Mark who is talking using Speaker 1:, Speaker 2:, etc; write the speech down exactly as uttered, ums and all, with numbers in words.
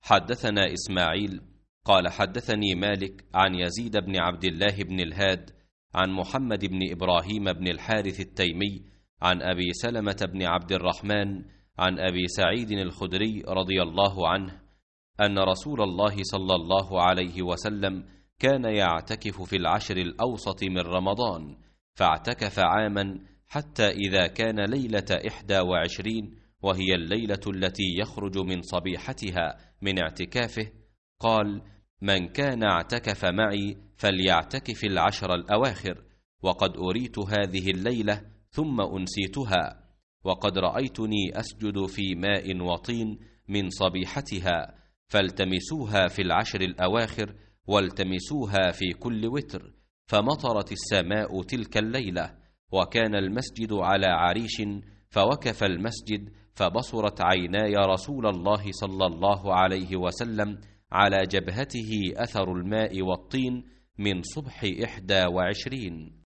Speaker 1: حدثنا إسماعيل قال حدثني مالك عن يزيد بن عبد الله بن الهاد عن محمد بن إبراهيم بن الحارث التيمي عن أبي سلمة بن عبد الرحمن عن أبي سعيد الخدري رضي الله عنه أن رسول الله صلى الله عليه وسلم كان يعتكف في العشر الأوسط من رمضان، فاعتكف عاما حتى إذا كان ليلة إحدى وعشرين وهي الليلة التي يخرج من صبيحتها من اعتكافه قال: من كان اعتكف معي فليعتكف العشر الأواخر، وقد أريت هذه الليلة ثم أنسيتها، وقد رأيتني أسجد في ماء وطين من صبيحتها، فالتمسوها في العشر الأواخر والتمسوها في كل وتر. فمطرت السماء تلك الليلة، وكان المسجد على عريش، فوكف المسجد فبصرت عيناي رسول الله صلى الله عليه وسلم على جبهته أثر الماء والطين من صبح إحدى وعشرين.